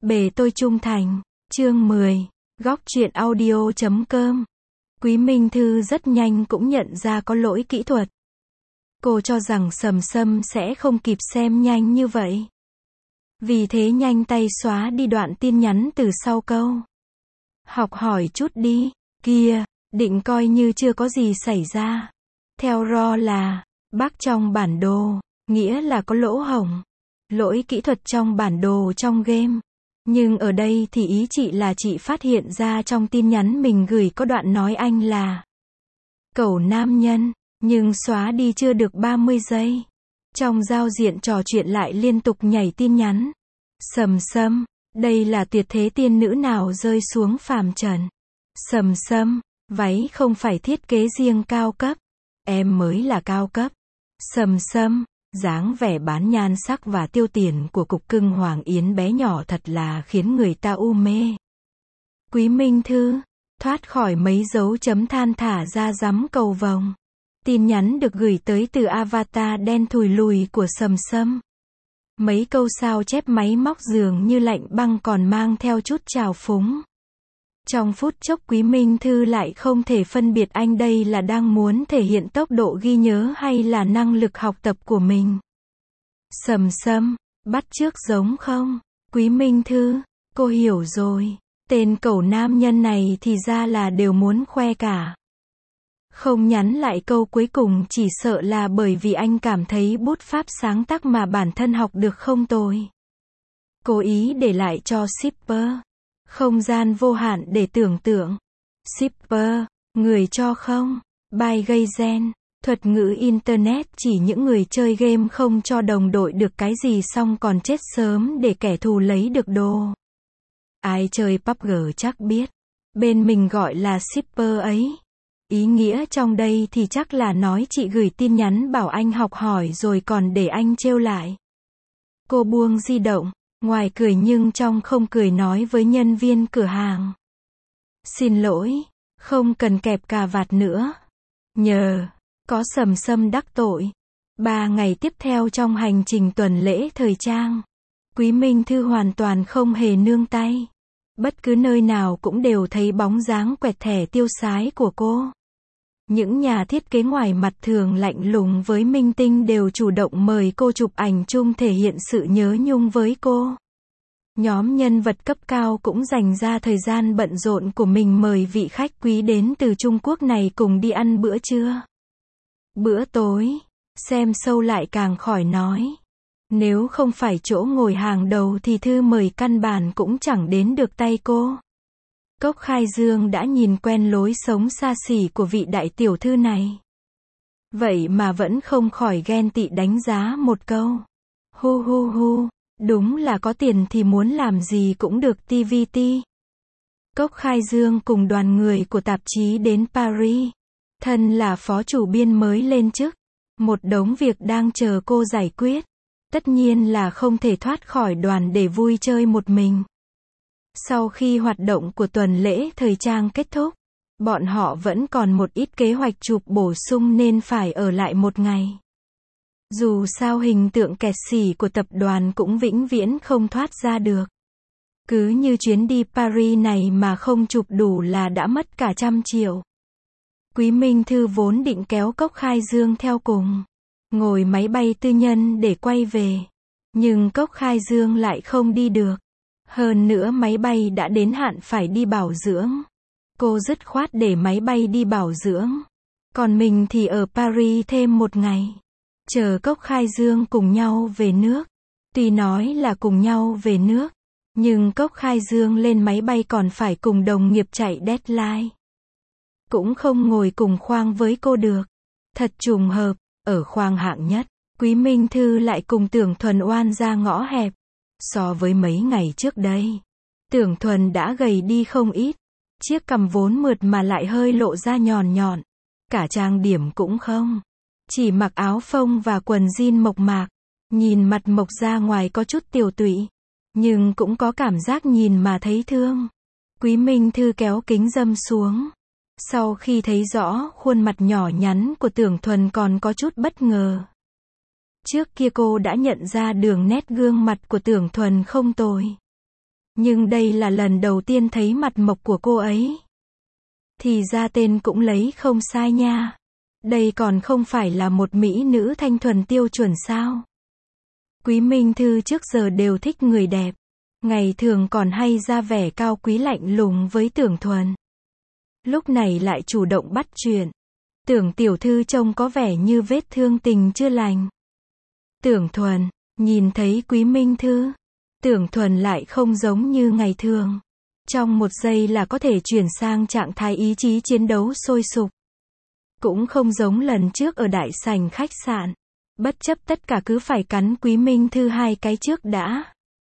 Bề tôi trung thành. Chương 10. Góc truyện audio.com. Quý Minh Thư rất nhanh cũng nhận ra có lỗi kỹ thuật. Cô cho rằng Sầm Sâm sẽ không kịp xem nhanh như vậy. Vì thế nhanh tay xóa đi đoạn tin nhắn từ sau câu. Học hỏi chút đi, kia, định coi như chưa có gì xảy ra. Theo Ro là, bác trong bản đồ, nghĩa là có lỗ hổng. Lỗi kỹ thuật trong bản đồ trong game. Nhưng ở đây thì ý chị là chị phát hiện ra trong tin nhắn mình gửi có đoạn nói anh là cẩu nam nhân, nhưng xóa đi chưa được 30 giây. Trong giao diện trò chuyện lại liên tục nhảy tin nhắn. Sầm Sâm, đây là tuyệt thế tiên nữ nào rơi xuống phàm trần. Sầm Sâm, váy không phải thiết kế riêng cao cấp. Em mới là cao cấp. Sầm Sâm, dáng vẻ bán nhan sắc và tiêu tiền của cục cưng Hoàng Yến bé nhỏ thật là khiến người ta u mê. Quý Minh Thư, thoát khỏi mấy dấu chấm than thả ra rắm cầu vồng. Tin nhắn được gửi tới từ avatar đen thùi lùi của Sầm Sâm. Mấy câu sao chép máy móc dường như lạnh băng còn mang theo chút trào phúng. Trong phút chốc Quý Minh Thư lại không thể phân biệt anh đây là đang muốn thể hiện tốc độ ghi nhớ hay là năng lực học tập của mình. Sầm Sâm, bắt chước giống không? Quý Minh Thư, cô hiểu rồi. Tên cẩu nam nhân này thì ra là đều muốn khoe cả. Không nhắn lại câu cuối cùng chỉ sợ là bởi vì anh cảm thấy bút pháp sáng tác mà bản thân học được không tồi. Cố ý để lại cho shipper. Không gian vô hạn để tưởng tượng. Shipper, người cho không? Bài gây gen. Thuật ngữ Internet chỉ những người chơi game không cho đồng đội được cái gì xong còn chết sớm để kẻ thù lấy được đồ. Ai chơi PUBG chắc biết. Bên mình gọi là shipper ấy. Ý nghĩa trong đây thì chắc là nói chị gửi tin nhắn bảo anh học hỏi rồi còn để anh trêu lại. Cô buông di động, ngoài cười nhưng trong không cười nói với nhân viên cửa hàng. Xin lỗi, không cần kẹp cà vạt nữa. Nhờ, có Sầm Sâm đắc tội. 3 ngày tiếp theo trong hành trình tuần lễ thời trang, Quý Minh Thư hoàn toàn không hề nương tay. Bất cứ nơi nào cũng đều thấy bóng dáng quẹt thẻ tiêu sái của cô. Những nhà thiết kế ngoài mặt thường lạnh lùng với minh tinh đều chủ động mời cô chụp ảnh chung thể hiện sự nhớ nhung với cô. Nhóm nhân vật cấp cao cũng dành ra thời gian bận rộn của mình mời vị khách quý đến từ Trung Quốc này cùng đi ăn bữa trưa. Bữa tối, xem show lại càng khỏi nói. Nếu không phải chỗ ngồi hàng đầu thì thư mời căn bản cũng chẳng đến được tay cô. Cốc Khai Dương đã nhìn quen lối sống xa xỉ của vị đại tiểu thư này. Vậy mà vẫn không khỏi ghen tị đánh giá một câu. Hu hu hu, đúng là có tiền thì muốn làm gì cũng được TVT. Cốc Khai Dương cùng đoàn người của tạp chí đến Paris. Thân là phó chủ biên mới lên chức. Một đống việc đang chờ cô giải quyết. Tất nhiên là không thể thoát khỏi đoàn để vui chơi một mình. Sau khi hoạt động của tuần lễ thời trang kết thúc, bọn họ vẫn còn một ít kế hoạch chụp bổ sung nên phải ở lại một ngày. Dù sao hình tượng kẹt xỉ của tập đoàn cũng vĩnh viễn không thoát ra được. Cứ như chuyến đi Paris này mà không chụp đủ là đã mất cả 100 triệu. Quý Minh Thư vốn định kéo Cốc Khai Dương theo cùng, ngồi máy bay tư nhân để quay về. Nhưng Cốc Khai Dương lại không đi được. Hơn nữa máy bay đã đến hạn phải đi bảo dưỡng. Cô dứt khoát để máy bay đi bảo dưỡng. Còn mình thì ở Paris thêm một ngày. Chờ Cốc Khai Dương cùng nhau về nước. Tuy nói là cùng nhau về nước, nhưng Cốc Khai Dương lên máy bay còn phải cùng đồng nghiệp chạy deadline. Cũng không ngồi cùng khoang với cô được. Thật trùng hợp, ở khoang hạng nhất, Quý Minh Thư lại cùng Tưởng Thuần oan ra ngõ hẹp. So với mấy ngày trước đây, Tưởng Thuần đã gầy đi không ít. Chiếc cằm vốn mượt mà lại hơi lộ ra nhọn nhọn. Cả trang điểm cũng không. Chỉ mặc áo phông và quần jean mộc mạc. Nhìn mặt mộc ra ngoài có chút tiều tụy. Nhưng cũng có cảm giác nhìn mà thấy thương. Quý Minh Thư kéo kính râm xuống. Sau khi thấy rõ khuôn mặt nhỏ nhắn của Tưởng Thuần còn có chút bất ngờ. Trước kia cô đã nhận ra đường nét gương mặt của Tưởng Thuần không tồi. Nhưng đây là lần đầu tiên thấy mặt mộc của cô ấy. Thì ra tên cũng lấy không sai nha. Đây còn không phải là một mỹ nữ thanh thuần tiêu chuẩn sao? Quý Minh Thư trước giờ đều thích người đẹp. Ngày thường còn hay ra vẻ cao quý lạnh lùng với Tưởng Thuần. Lúc này lại chủ động bắt chuyện. Tưởng tiểu thư trông có vẻ như vết thương tình chưa lành. Tưởng Thuần, nhìn thấy Quý Minh Thư. Tưởng Thuần lại không giống như ngày thường. Trong một giây là có thể chuyển sang trạng thái ý chí chiến đấu sôi sục. Cũng không giống lần trước ở đại sảnh khách sạn. Bất chấp tất cả cứ phải cắn Quý Minh Thư 2 cái trước đã.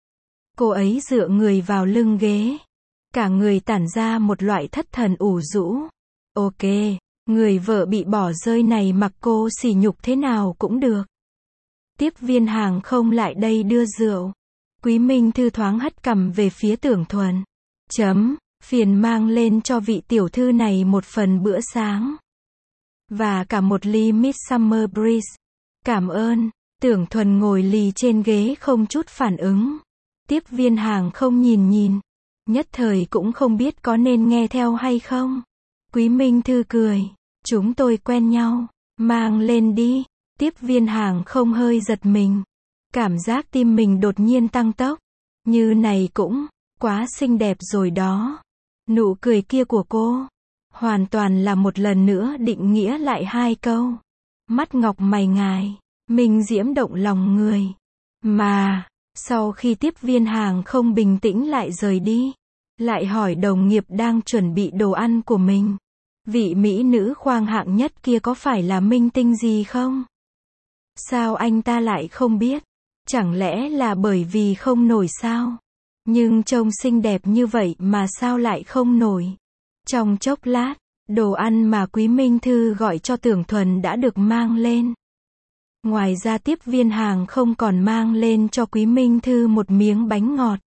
Cô ấy dựa người vào lưng ghế. Cả người tản ra một loại thất thần ủ rũ. Ok, người vợ bị bỏ rơi này mặc cô sỉ nhục thế nào cũng được. Tiếp viên hàng không lại đây đưa rượu. Quý Minh Thư thoáng hất cằm về phía Tưởng Thuần. Phiền mang lên cho vị tiểu thư này một phần bữa sáng. Và cả một ly Midsummer Breeze. Cảm ơn. Tưởng Thuần ngồi lì trên ghế không chút phản ứng. Tiếp viên hàng không nhìn. Nhất thời cũng không biết có nên nghe theo hay không. Quý Minh Thư cười. Chúng tôi quen nhau. Mang lên đi. Tiếp viên hàng không hơi giật mình. Cảm giác tim mình đột nhiên tăng tốc. Như này cũng quá xinh đẹp rồi đó. Nụ cười kia của cô hoàn toàn là một lần nữa định nghĩa lại 2 câu. Mắt ngọc mày ngài, minh diễm động lòng người. Mà, sau khi tiếp viên hàng không bình tĩnh lại rời đi, lại hỏi đồng nghiệp đang chuẩn bị đồ ăn của mình. Vị mỹ nữ khoang hạng nhất kia có phải là minh tinh gì không? Sao anh ta lại không biết? Chẳng lẽ là bởi vì không nổi sao? Nhưng trông xinh đẹp như vậy mà sao lại không nổi? Trong chốc lát, đồ ăn mà Quý Minh Thư gọi cho Tưởng Thuần đã được mang lên. Ngoài ra tiếp viên hàng không còn mang lên cho Quý Minh Thư một miếng bánh ngọt.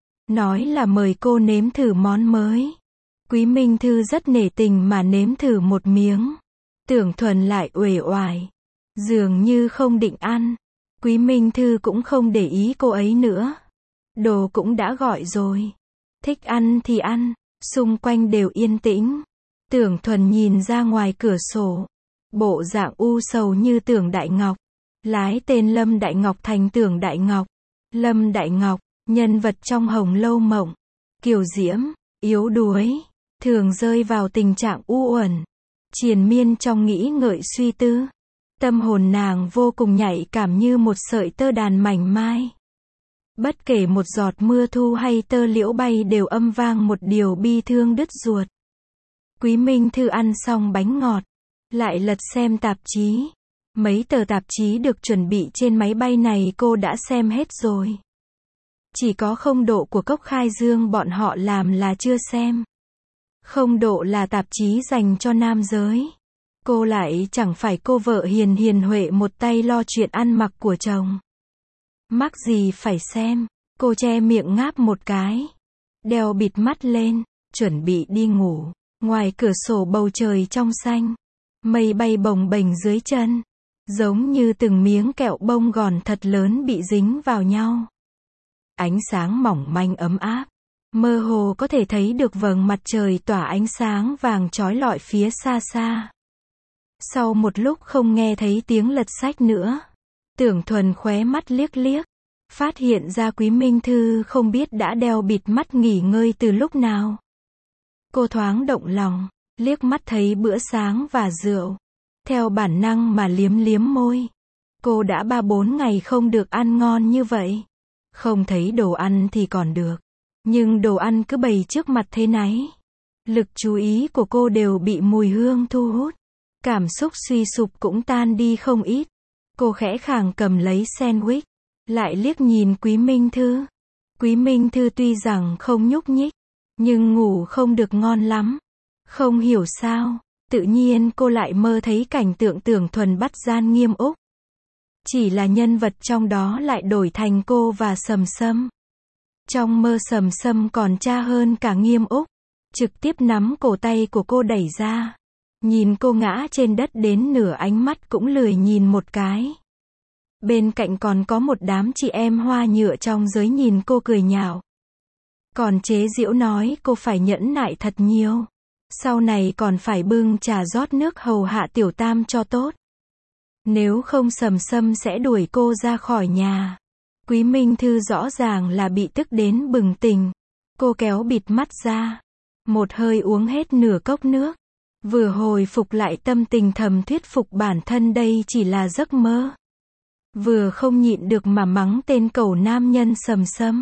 Nói là mời cô nếm thử món mới. Quý Minh Thư rất nể tình mà nếm thử một miếng. Tưởng Thuần lại uể oải. Dường như không định ăn. Quý Minh Thư cũng không để ý cô ấy nữa. Đồ cũng đã gọi rồi. Thích ăn thì ăn. Xung quanh đều yên tĩnh. Tưởng Thuần nhìn ra ngoài cửa sổ. Bộ dạng u sầu như Tưởng Đại Ngọc. Lái tên Lâm Đại Ngọc thành Tưởng Đại Ngọc. Lâm Đại Ngọc, nhân vật trong Hồng Lâu Mộng. Kiều diễm, yếu đuối. Thường rơi vào tình trạng u uẩn. Triền miên trong nghĩ ngợi suy tư. Tâm hồn nàng vô cùng nhạy cảm như một sợi tơ đàn mảnh mai. Bất kể một giọt mưa thu hay tơ liễu bay đều âm vang một điều bi thương đứt ruột. Quý Minh Thư ăn xong bánh ngọt, lại lật xem tạp chí. Mấy tờ tạp chí được chuẩn bị trên máy bay này cô đã xem hết rồi. Chỉ có Không Độ của Cốc Khai Dương bọn họ làm là chưa xem. Không Độ là tạp chí dành cho nam giới. Cô lại chẳng phải cô vợ hiền hiền huệ một tay lo chuyện ăn mặc của chồng. Mắc gì phải xem, cô che miệng ngáp một cái. Đeo bịt mắt lên, chuẩn bị đi ngủ. Ngoài cửa sổ bầu trời trong xanh. Mây bay bồng bềnh dưới chân. Giống như từng miếng kẹo bông gòn thật lớn bị dính vào nhau. Ánh sáng mỏng manh ấm áp. Mơ hồ có thể thấy được vầng mặt trời tỏa ánh sáng vàng chói lọi phía xa xa. Sau một lúc không nghe thấy tiếng lật sách nữa. Tưởng Thuần khóe mắt liếc liếc. Phát hiện ra Quý Minh Thư không biết đã đeo bịt mắt nghỉ ngơi từ lúc nào. Cô thoáng động lòng, liếc mắt thấy bữa sáng và rượu. Theo bản năng mà liếm liếm môi. Cô đã 3-4 ngày không được ăn ngon như vậy. Không thấy đồ ăn thì còn được. Nhưng đồ ăn cứ bày trước mặt thế này. Lực chú ý của cô đều bị mùi hương thu hút. Cảm xúc suy sụp cũng tan đi không ít. Cô khẽ khàng cầm lấy sandwich. Lại liếc nhìn Quý Minh Thư. Quý Minh Thư tuy rằng không nhúc nhích. Nhưng ngủ không được ngon lắm. Không hiểu sao. Tự nhiên cô lại mơ thấy cảnh tượng Tưởng Thuần bắt gian Nghiêm Úc. Chỉ là nhân vật trong đó lại đổi thành cô và Sầm Sâm. Trong mơ Sầm Sâm còn cha hơn cả Nghiêm Úc. Trực tiếp nắm cổ tay của cô đẩy ra. Nhìn cô ngã trên đất đến nửa ánh mắt cũng lười nhìn một cái. Bên cạnh còn có một đám chị em hoa nhựa trong giới nhìn cô cười nhạo. Còn chế giễu nói cô phải nhẫn nại thật nhiều. Sau này còn phải bưng trà rót nước hầu hạ tiểu tam cho tốt. Nếu không Sầm Sâm sẽ đuổi cô ra khỏi nhà. Quý Minh Thư rõ ràng là bị tức đến bừng tỉnh. Cô kéo bịt mắt ra. Một hơi uống hết nửa cốc nước. Vừa hồi phục lại tâm tình thầm thuyết phục bản thân đây chỉ là giấc mơ. Vừa không nhịn được mà mắng tên cẩu nam nhân Sầm Sâm.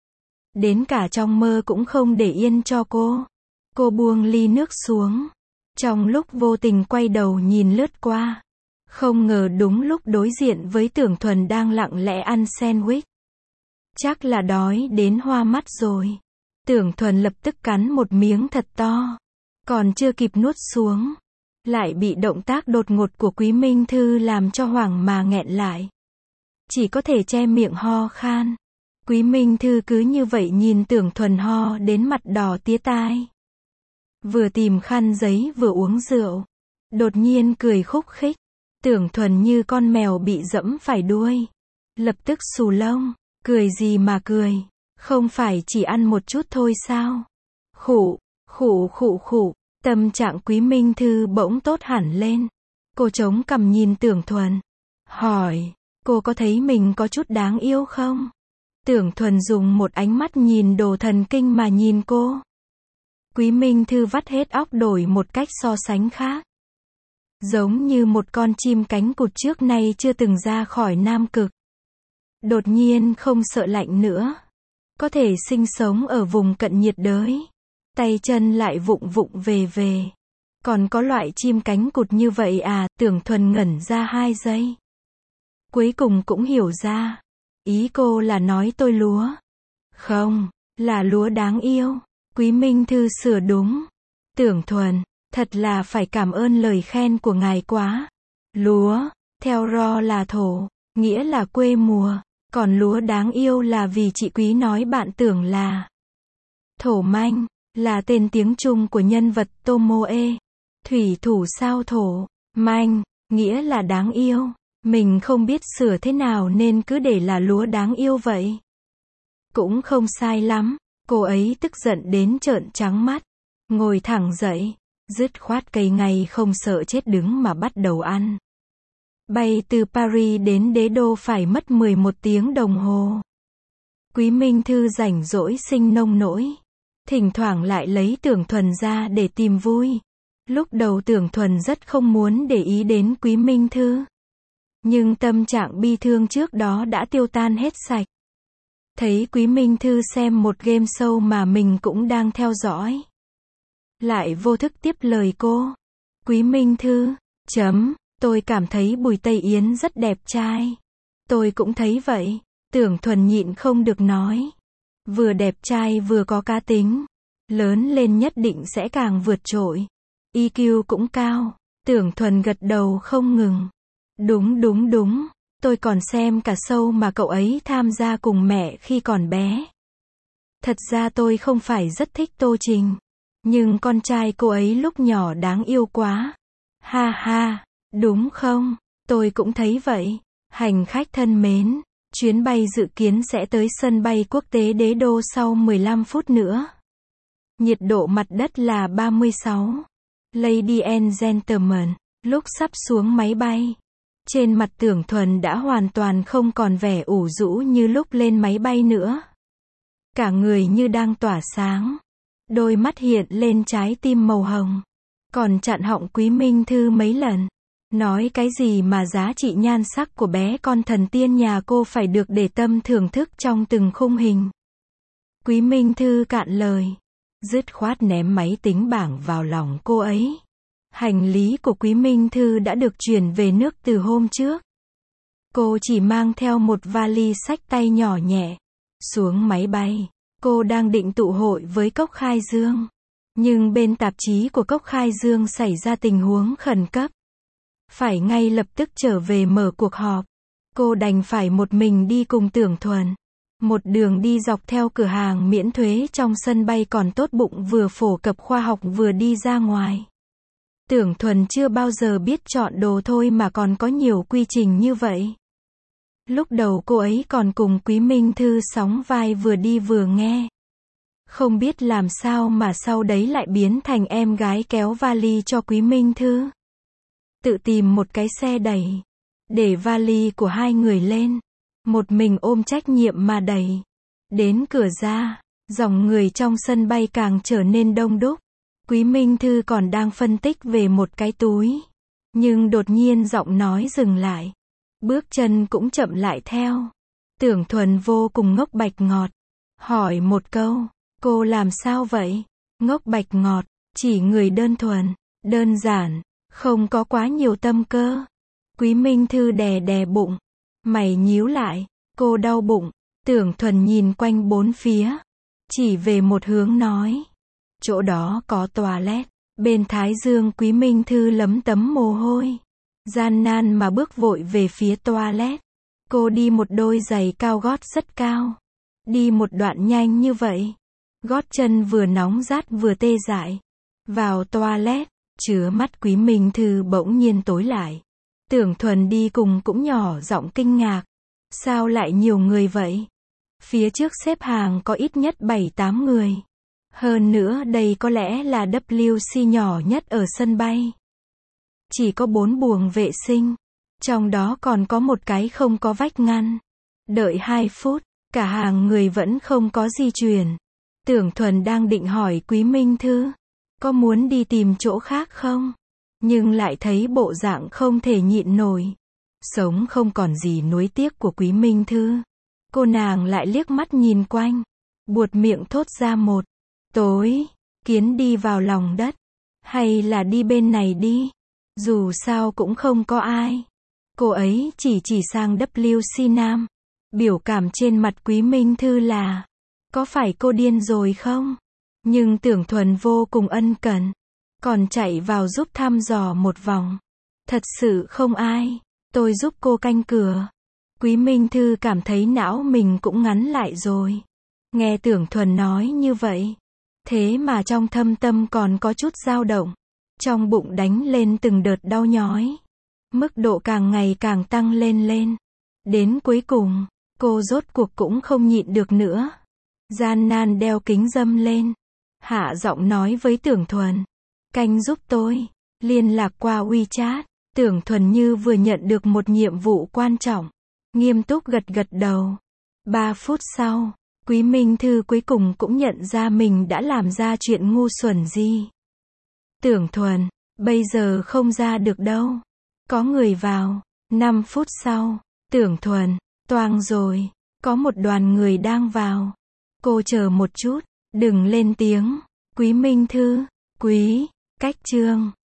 Đến cả trong mơ cũng không để yên cho cô. Cô buông ly nước xuống. Trong lúc vô tình quay đầu nhìn lướt qua. Không ngờ đúng lúc đối diện với Tưởng Thuần đang lặng lẽ ăn sandwich. Chắc là đói đến hoa mắt rồi. Tưởng Thuần lập tức cắn một miếng thật to. Còn chưa kịp nuốt xuống. Lại bị động tác đột ngột của Quý Minh Thư làm cho hoảng mà nghẹn lại. Chỉ có thể che miệng ho khan. Quý Minh Thư cứ như vậy nhìn Tưởng Thuần ho đến mặt đỏ tía tai. Vừa tìm khăn giấy vừa uống rượu. Đột nhiên cười khúc khích. Tưởng Thuần như con mèo bị dẫm phải đuôi. Lập tức xù lông. Cười gì mà cười. Không phải chỉ ăn một chút thôi sao? Khụ, khụ khụ khụ. Tâm trạng Quý Minh Thư bỗng tốt hẳn lên. Cô chống cằm nhìn Tưởng Thuần. Hỏi, cô có thấy mình có chút đáng yêu không? Tưởng Thuần dùng một ánh mắt nhìn đồ thần kinh mà nhìn cô. Quý Minh Thư vắt hết óc đổi một cách so sánh khác. Giống như một con chim cánh cụt trước nay chưa từng ra khỏi Nam Cực. Đột nhiên không sợ lạnh nữa. Có thể sinh sống ở vùng cận nhiệt đới. Tay chân lại vụng vụng về về. Còn có loại chim cánh cụt như vậy à? Tưởng Thuần ngẩn ra 2 giây. Cuối cùng cũng hiểu ra. Ý cô là nói tôi lúa. Không, là lúa đáng yêu. Quý Minh Thư sửa đúng. Tưởng Thuần, thật là phải cảm ơn lời khen của ngài quá. Lúa, theo ro là thổ, nghĩa là quê mùa. Còn lúa đáng yêu là vì chị Quý nói bạn tưởng là thổ manh, là tên tiếng Trung của nhân vật Tomoe. Thủy thủ sao thổ, manh, nghĩa là đáng yêu. Mình không biết sửa thế nào nên cứ để là lúa đáng yêu vậy. Cũng không sai lắm. Cô ấy tức giận đến trợn trắng mắt. Ngồi thẳng dậy. Dứt khoát cây ngay không sợ chết đứng mà bắt đầu ăn. Bay từ Paris đến đế đô phải mất 11 tiếng đồng hồ. Quý Minh Thư rảnh rỗi sinh nông nỗi. Thỉnh thoảng lại lấy Tưởng Thuần ra để tìm vui. Lúc đầu Tưởng Thuần rất không muốn để ý đến Quý Minh Thư. Nhưng tâm trạng bi thương trước đó đã tiêu tan hết sạch. Thấy Quý Minh Thư xem một game show mà mình cũng đang theo dõi. Lại vô thức tiếp lời cô. Quý Minh Thư, tôi cảm thấy Bùi Tây Yến rất đẹp trai. Tôi cũng thấy vậy. Tưởng Thuần nhịn không được nói. Vừa đẹp trai vừa có cá tính. Lớn lên nhất định sẽ càng vượt trội. EQ cũng cao. Tưởng Thuần gật đầu không ngừng. Đúng. Tôi còn xem cả show mà cậu ấy tham gia cùng mẹ khi còn bé. Thật ra tôi không phải rất thích Tô Trình. Nhưng con trai cô ấy lúc nhỏ đáng yêu quá. Ha ha, đúng không? Tôi cũng thấy vậy. Hành khách thân mến, chuyến bay dự kiến sẽ tới sân bay quốc tế Đế Đô sau 15 phút nữa. Nhiệt độ mặt đất là 36. Ladies and gentlemen, lúc sắp xuống máy bay. Trên mặt Tưởng Thuần đã hoàn toàn không còn vẻ ủ rũ như lúc lên máy bay nữa. Cả người như đang tỏa sáng. Đôi mắt hiện lên trái tim màu hồng. Còn chặn họng Quý Minh Thư mấy lần. Nói cái gì mà giá trị nhan sắc của bé con thần tiên nhà cô phải được để tâm thưởng thức trong từng khung hình. Quý Minh Thư cạn lời. Dứt khoát ném máy tính bảng vào lòng cô ấy. Hành lý của Quý Minh Thư đã được chuyển về nước từ hôm trước. Cô chỉ mang theo một vali xách tay nhỏ nhẹ. Xuống máy bay, cô đang định tụ hội với Cốc Khai Dương. Nhưng bên tạp chí của Cốc Khai Dương xảy ra tình huống khẩn cấp. Phải ngay lập tức trở về mở cuộc họp. Cô đành phải một mình đi cùng Tưởng Thuần. Một đường đi dọc theo cửa hàng miễn thuế trong sân bay còn tốt bụng vừa phổ cập khoa học vừa đi ra ngoài. Tưởng Thuần chưa bao giờ biết chọn đồ thôi mà còn có nhiều quy trình như vậy. Lúc đầu cô ấy còn cùng Quý Minh Thư sóng vai vừa đi vừa nghe. Không biết làm sao mà sau đấy lại biến thành em gái kéo vali cho Quý Minh Thư. Tự tìm một cái xe đẩy, để vali của hai người lên, một mình ôm trách nhiệm mà đẩy. Đến cửa ra, dòng người trong sân bay càng trở nên đông đúc. Quý Minh Thư còn đang phân tích về một cái túi. Nhưng đột nhiên giọng nói dừng lại. Bước chân cũng chậm lại theo. Tưởng Thuần vô cùng ngốc Bạch Ngọt. Hỏi một câu, cô làm sao vậy? Ngốc Bạch Ngọt, chỉ người đơn thuần, đơn giản, không có quá nhiều tâm cơ. Quý Minh Thư đè đè bụng. Mày nhíu lại, cô đau bụng. Tưởng Thuần nhìn quanh bốn phía. Chỉ về một hướng nói. Chỗ đó có toilet. Bên thái dương Quý Minh Thư lấm tấm mồ hôi. Gian nan mà bước vội về phía toilet. Cô đi một đôi giày cao gót rất cao. Đi một đoạn nhanh như vậy. Gót chân vừa nóng rát vừa tê dại. Vào toilet, chứa mắt Quý Minh Thư bỗng nhiên tối lại. Tưởng Thuần đi cùng cũng nhỏ giọng kinh ngạc. Sao lại nhiều người vậy? Phía trước xếp hàng có ít nhất 7-8 người. Hơn nữa đây có lẽ là WC nhỏ nhất ở sân bay. Chỉ có 4 buồng vệ sinh. Trong đó còn có một cái không có vách ngăn. Đợi 2 phút, cả hàng người vẫn không có di chuyển. Tưởng Thuần đang định hỏi Quý Minh Thư, có muốn đi tìm chỗ khác không? Nhưng lại thấy bộ dạng không thể nhịn nổi. Sống không còn gì nuối tiếc của Quý Minh Thư. Cô nàng lại liếc mắt nhìn quanh. Buột miệng thốt ra một. Tối, kiến đi vào lòng đất. Hay là đi bên này đi. Dù sao cũng không có ai. Cô ấy chỉ sang WC Nam. Biểu cảm trên mặt Quý Minh Thư là, có phải cô điên rồi không? Nhưng Tưởng Thuần vô cùng ân cần. Còn chạy vào giúp thăm dò một vòng. Thật sự không ai. Tôi giúp cô canh cửa. Quý Minh Thư cảm thấy não mình cũng ngắn lại rồi. Nghe Tưởng Thuần nói như vậy. Thế mà trong thâm tâm còn có chút dao động. Trong bụng đánh lên từng đợt đau nhói. Mức độ càng ngày càng tăng lên. Đến cuối cùng, cô rốt cuộc cũng không nhịn được nữa. Gian nan đeo kính râm lên. Hạ giọng nói với Tưởng Thuần. Canh giúp tôi. Liên lạc qua WeChat. Tưởng Thuần như vừa nhận được một nhiệm vụ quan trọng. Nghiêm túc gật đầu. 3 phút sau, Quý Minh Thư cuối cùng cũng nhận ra mình đã làm ra chuyện ngu xuẩn gì. Tưởng Thuần, bây giờ không ra được đâu. Có người vào. 5 phút sau, Tưởng Thuần, toang rồi. Có một đoàn người đang vào. Cô chờ một chút, đừng lên tiếng. Quý Minh Thư, cách chương.